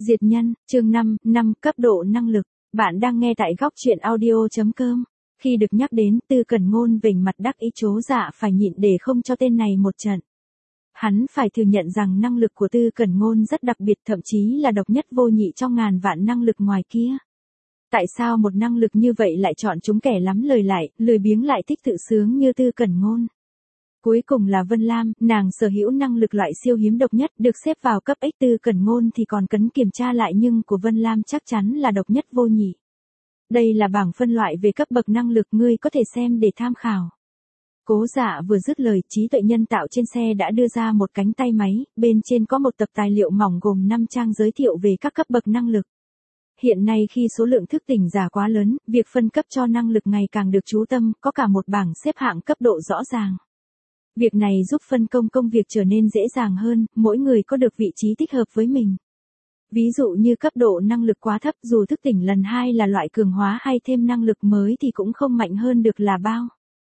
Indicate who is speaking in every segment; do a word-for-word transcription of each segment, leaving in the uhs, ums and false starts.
Speaker 1: Diệt nhân, chương năm, năm cấp độ năng lực. Bạn đang nghe tại góc truyện audio.com. Khi được nhắc đến Tư Cẩn Ngôn vểnh mặt đắc ý trố dạ phải nhịn để không cho tên này một trận. Hắn phải thừa nhận rằng năng lực của Tư Cẩn Ngôn rất đặc biệt, thậm chí là độc nhất vô nhị trong ngàn vạn năng lực ngoài kia. Tại sao một năng lực như vậy lại chọn chúng kẻ lắm lời lại, lười biếng lại thích tự sướng như Tư Cẩn Ngôn? Cuối cùng là Vân Lam, nàng sở hữu năng lực loại siêu hiếm độc nhất, được xếp vào cấp X. Tư Cẩn Ngôn thì còn cần kiểm tra lại, nhưng của Vân Lam chắc chắn là độc nhất vô nhị. Đây là bảng phân loại về cấp bậc năng lực, ngươi có thể xem để tham khảo. Cố Dạ vừa dứt lời, trí tuệ nhân tạo trên xe đã đưa ra một cánh tay máy, bên trên có một tập tài liệu mỏng gồm năm trang giới thiệu về các cấp bậc năng lực. Hiện nay khi số lượng thức tỉnh giả quá lớn, việc phân cấp cho năng lực ngày càng được chú tâm, có cả một bảng xếp hạng cấp độ rõ ràng. Việc này giúp phân công công việc trở nên dễ dàng hơn, mỗi người có được vị trí thích hợp với mình. Ví dụ như cấp độ năng lực quá thấp, dù thức tỉnh lần hai là loại cường hóa hay thêm năng lực mới thì cũng không mạnh hơn được là bao.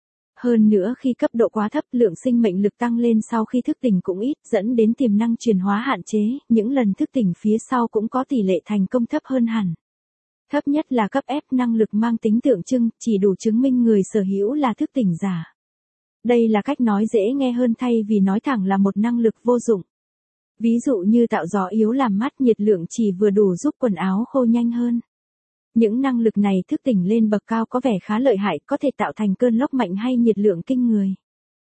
Speaker 1: Hơn nữa khi cấp độ quá thấp, lượng sinh mệnh lực tăng lên sau khi thức tỉnh cũng ít, dẫn đến tiềm năng chuyển hóa hạn chế, những lần thức tỉnh phía sau cũng có tỷ lệ thành công thấp hơn hẳn. Thấp nhất là cấp F, năng lực mang tính tượng trưng, chỉ đủ chứng minh người sở hữu là thức tỉnh giả. Đây là cách nói dễ nghe hơn thay vì nói thẳng là một năng lực vô dụng. Ví dụ như tạo gió yếu làm mát, nhiệt lượng chỉ vừa đủ giúp quần áo khô nhanh hơn. Những năng lực này thức tỉnh lên bậc cao có vẻ khá lợi hại, có thể tạo thành cơn lốc mạnh hay nhiệt lượng kinh người.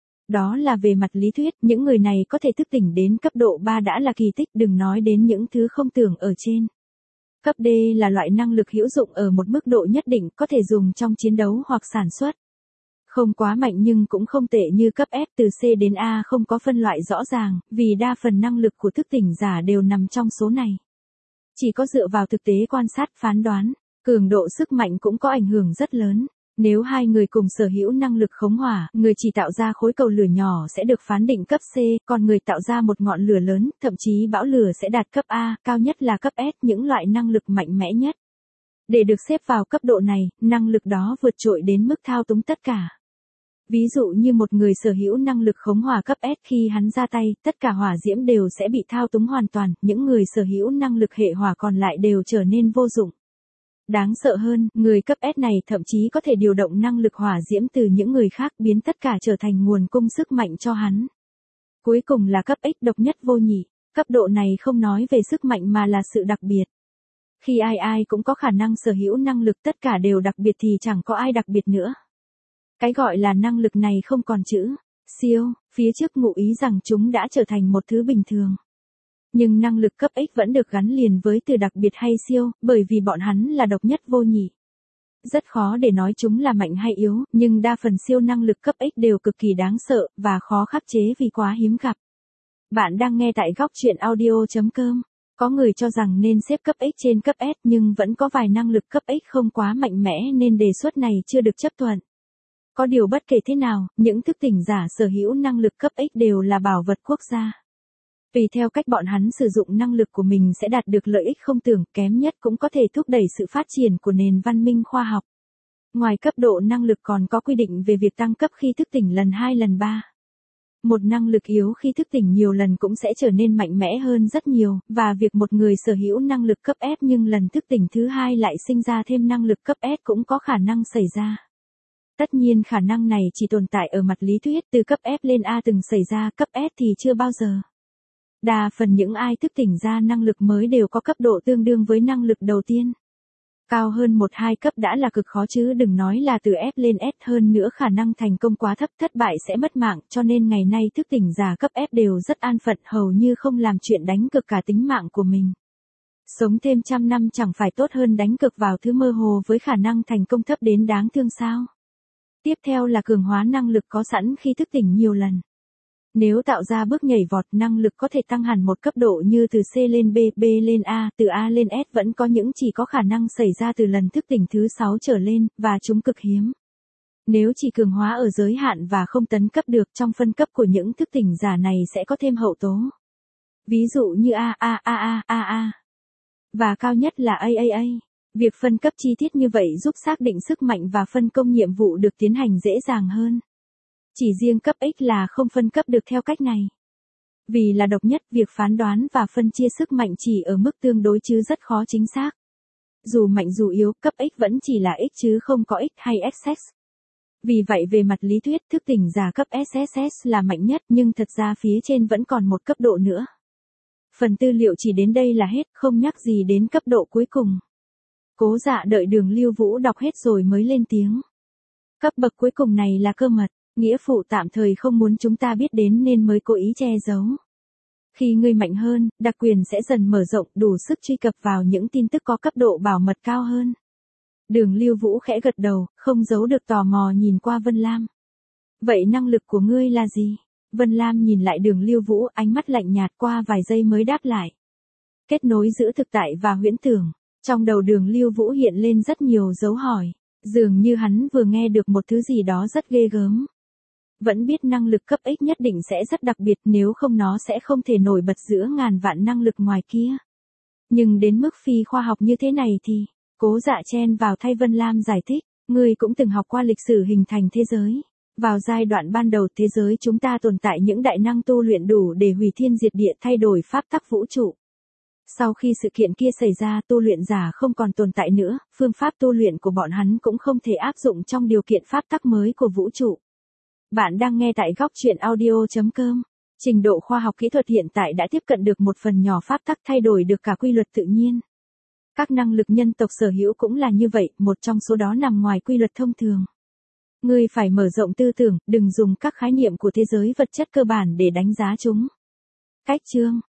Speaker 1: Đó là về mặt lý thuyết, những người này có thể thức tỉnh đến cấp độ ba đã là kỳ tích, đừng nói đến những thứ không tưởng ở trên. Cấp D là loại năng lực hữu dụng ở một mức độ nhất định, có thể dùng trong chiến đấu hoặc sản xuất. Không quá mạnh nhưng cũng không tệ như cấp F. Từ C đến A không có phân loại rõ ràng, vì đa phần năng lực của thức tỉnh giả đều nằm trong số này. Chỉ có dựa vào thực tế quan sát phán đoán, cường độ sức mạnh cũng có ảnh hưởng rất lớn. Nếu hai người cùng sở hữu năng lực khống hỏa, người chỉ tạo ra khối cầu lửa nhỏ sẽ được phán định cấp C, còn người tạo ra một ngọn lửa lớn, thậm chí bão lửa sẽ đạt cấp A, cao nhất là cấp S, những loại năng lực mạnh mẽ nhất. Để được xếp vào cấp độ này, năng lực đó vượt trội đến mức thao túng tất cả. Ví dụ như một người sở hữu năng lực khống hỏa cấp S, khi hắn ra tay, tất cả hỏa diễm đều sẽ bị thao túng hoàn toàn, những người sở hữu năng lực hệ hỏa còn lại đều trở nên vô dụng. Đáng sợ hơn, người cấp S này thậm chí có thể điều động năng lực hỏa diễm từ những người khác, biến tất cả trở thành nguồn cung sức mạnh cho hắn. Cuối cùng là cấp X, độc nhất vô nhị. Cấp độ này không nói về sức mạnh mà là sự đặc biệt. Khi ai ai cũng có khả năng sở hữu năng lực, tất cả đều đặc biệt thì chẳng có ai đặc biệt nữa. Cái gọi là năng lực này không còn chữ siêu phía trước ngụ ý rằng chúng đã trở thành một thứ bình thường. Nhưng năng lực cấp X vẫn được gắn liền với từ đặc biệt hay siêu, bởi vì bọn hắn là độc nhất vô nhị. Rất khó để nói chúng là mạnh hay yếu, nhưng đa phần siêu năng lực cấp X đều cực kỳ đáng sợ, và khó khắc chế vì quá hiếm gặp. Bạn đang nghe tại góc truyện audio.com. Có người cho rằng nên xếp cấp X trên cấp S, nhưng vẫn có vài năng lực cấp X không quá mạnh mẽ nên đề xuất này chưa được chấp thuận. Có điều bất kể thế nào, những thức tỉnh giả sở hữu năng lực cấp X đều là bảo vật quốc gia. Tùy theo cách bọn hắn sử dụng năng lực của mình sẽ đạt được lợi ích không tưởng, kém nhất cũng có thể thúc đẩy sự phát triển của nền văn minh khoa học. Ngoài cấp độ năng lực còn có quy định về việc tăng cấp khi thức tỉnh lần hai lần ba. Một năng lực yếu khi thức tỉnh nhiều lần cũng sẽ trở nên mạnh mẽ hơn rất nhiều, và việc một người sở hữu năng lực cấp F nhưng lần thức tỉnh thứ hai lại sinh ra thêm năng lực cấp S cũng có khả năng xảy ra. Tất nhiên khả năng này chỉ tồn tại ở mặt lý thuyết, từ cấp F lên A từng xảy ra, cấp S thì chưa bao giờ. Đa phần những ai thức tỉnh ra năng lực mới đều có cấp độ tương đương với năng lực đầu tiên. Cao hơn một hai cấp đã là cực khó chứ đừng nói là từ F lên S, hơn nữa khả năng thành công quá thấp, thất bại sẽ mất mạng, cho nên ngày nay thức tỉnh giả cấp F đều rất an phận, hầu như không làm chuyện đánh cược cả tính mạng của mình. Sống thêm trăm năm chẳng phải tốt hơn đánh cược vào thứ mơ hồ với khả năng thành công thấp đến đáng thương sao? Tiếp theo là cường hóa năng lực có sẵn khi thức tỉnh nhiều lần. Nếu tạo ra bước nhảy vọt, năng lực có thể tăng hẳn một cấp độ như từ C lên B, B lên A, từ A lên S, vẫn có những chỉ có khả năng xảy ra từ lần thức tỉnh thứ sáu trở lên, và chúng cực hiếm. Nếu chỉ cường hóa ở giới hạn và không tấn cấp được, trong phân cấp của những thức tỉnh giả này sẽ có thêm hậu tố. Ví dụ như A, A, A, A, A, A. Và cao nhất là A, A, A. Việc phân cấp chi tiết như vậy giúp xác định sức mạnh và phân công nhiệm vụ được tiến hành dễ dàng hơn. Chỉ riêng cấp X là không phân cấp được theo cách này. Vì là độc nhất, việc phán đoán và phân chia sức mạnh chỉ ở mức tương đối chứ rất khó chính xác. Dù mạnh dù yếu, cấp X vẫn chỉ là X chứ không có X hay ích ét. Vì vậy về mặt lý thuyết, thức tỉnh giả cấp ét ét ét là mạnh nhất, nhưng thật ra phía trên vẫn còn một cấp độ nữa. Phần tư liệu chỉ đến đây là hết, không nhắc gì đến cấp độ cuối cùng. Cố Dạ đợi Đường Lưu Vũ đọc hết rồi mới lên tiếng. Cấp bậc cuối cùng này là cơ mật, nghĩa phụ tạm thời không muốn chúng ta biết đến nên mới cố ý che giấu. Khi ngươi mạnh hơn, đặc quyền sẽ dần mở rộng, đủ sức truy cập vào những tin tức có cấp độ bảo mật cao hơn. Đường Lưu Vũ khẽ gật đầu, không giấu được tò mò nhìn qua Vân Lam. Vậy năng lực của ngươi là gì? Vân Lam nhìn lại Đường Lưu Vũ, ánh mắt lạnh nhạt, qua vài giây mới đáp lại. Kết nối giữa thực tại và huyễn tưởng. Trong đầu Đường Lưu Vũ hiện lên rất nhiều dấu hỏi. Dường như hắn vừa nghe được một thứ gì đó rất ghê gớm. Vẫn biết năng lực cấp X nhất định sẽ rất đặc biệt, nếu không nó sẽ không thể nổi bật giữa ngàn vạn năng lực ngoài kia. Nhưng đến mức phi khoa học như thế này thì, Cố Dạ chen vào thay Vân Lam giải thích, ngươi cũng từng học qua lịch sử hình thành thế giới. Vào giai đoạn ban đầu thế giới chúng ta tồn tại những đại năng tu luyện đủ để hủy thiên diệt địa, thay đổi pháp tắc vũ trụ. Sau khi sự kiện kia xảy ra, tu luyện giả không còn tồn tại nữa, phương pháp tu luyện của bọn hắn cũng không thể áp dụng trong điều kiện pháp tắc mới của vũ trụ. Bạn đang nghe tại góc truyện audio chấm com. Trình độ khoa học kỹ thuật hiện tại đã tiếp cận được một phần nhỏ pháp tắc, thay đổi được cả quy luật tự nhiên. Các năng lực nhân tộc sở hữu cũng là như vậy, một trong số đó nằm ngoài quy luật thông thường. Ngươi phải mở rộng tư tưởng, đừng dùng các khái niệm của thế giới vật chất cơ bản để đánh giá chúng. Cách chương